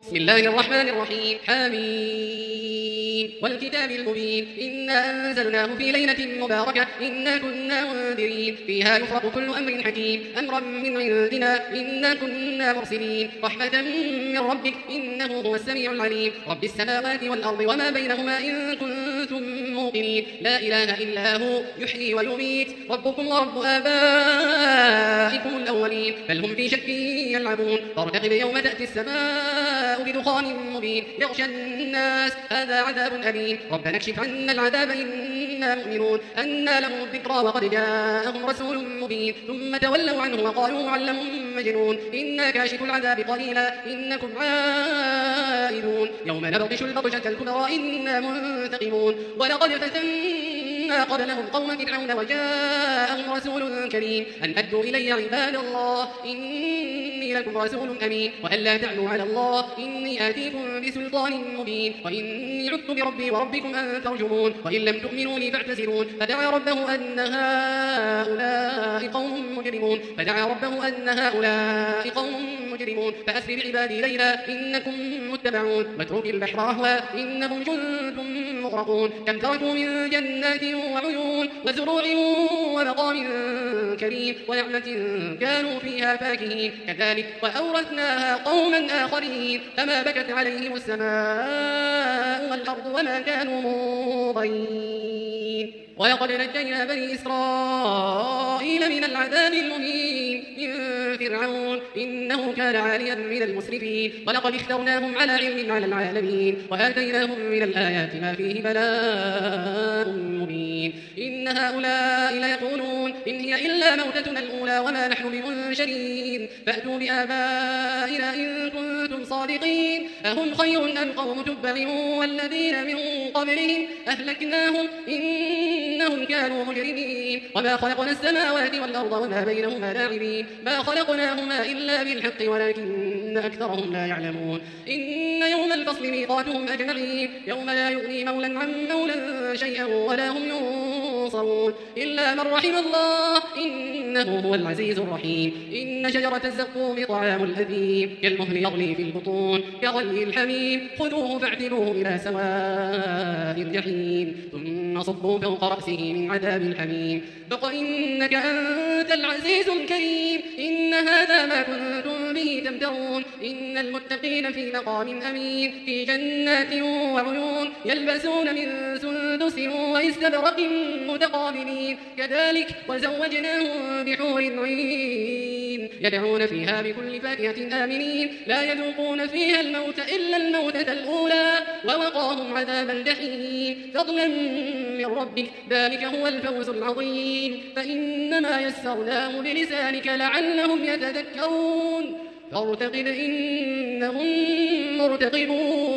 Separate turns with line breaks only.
بسم الله الرحمن الرحيم حميم والكتاب المبين إنا أنزلناه في ليلة مباركة إنا كنا منذرين فيها يفرق كل أمر حكيم أمرا من عندنا إنا كنا مرسلين رحمة من ربك إنه هو السميع العليم رب السماوات والأرض وما بينهما إن كنتم موقنين لا إله إلا هو يحيي ويميت ربكم ورب آبائكم الأولين بل هم في شك يلعبون فارتقب يوم تأتي السماء بدخان مبين يغشى الناس هذا عذاب أليم ربنا اكشف عنا العذاب إنا مؤمنون أنى لهم الذكرى وقد جاءهم رسول مبين ثم تولوا عنه وقالوا معلم مجنون إنا كاشف العذاب قليلا إنكم عائدون يوم نبطش البطشة الكبرى إنا منتقمون ولقد فتنا قبلهم قوم فرعون وجاءهم رسول كريم أن أدوا إلي عباد الله إني لكم رسول أمين وأن لا تعلوا على الله إني آتيكم بسلطان مبين وإني عدت بربي وربكم أن ترجمون وإن لم تؤمنوا لي فاعتذرون فدعا ربه أن هؤلاء قوم مجرمون فأسر بعبادي ليلا إنكم متبعون واترك البحر رهوا إنهم جند مغرقون كم تركوا من جنات وعيون وزروع ومقام كريم ونعمة كانوا فيها فاكهين كذلك وأورثناها قوما آخرين فما بكت عليهم السماء والأرض وما كانوا منظرين ولقد نجينا بني إسرائيل من العذاب المهين من فرعون إنه كان عاليا من المسرفين ولقد اخترناهم على علم على العالمين وآتيناهم من الآيات ما فيه بلاء مبين إن هؤلاء ليقولون إن هي إلا موتتنا الأولى وما نحن بمنشرين فأتوا بآبائنا إن كنتم صادقين أهم خير أم قوم تبع والذين من قبلهم أهلكناهم إنهم كانوا مجرمين وما خلقنا السماوات والأرض وما بينهما لاعبين ما خلقناهما إلا بالحق ولكن أكثرهم لا يعلمون إن يوم الفصل ميقاتهم أجمعين يوم لا يغني مولا عن مولا شيئا ولا هم ينصرون إلا من رحم الله إنه هو العزيز الرحيم إن شجرة الزقوم طعام الأثيم كالمهل يغلي في البطون كغلي الحميم خذوه فاعتلوه إلى سواء الجحيم ثم صبوا فوق رأسه من عذاب الحميم ذق إنك أنت العزيز الكريم إن هذا ما كنتم به تمترون إن المتقين في مقام أمين في جنات وعيون يلبسون من سندس واستبرق متقابلين كذلك وزوجناهم بحور عين يدعون فيها بكل فاكهة آمنين لا يذوقون فيها الموت إلا الموتة الأولى ووقاهم عذاب الجحيم فضلا من ربك ذلك هو الفوز العظيم فإنما يسرناه بلسانك لعلهم يتذكرون فارتقب إنهم مرتقبون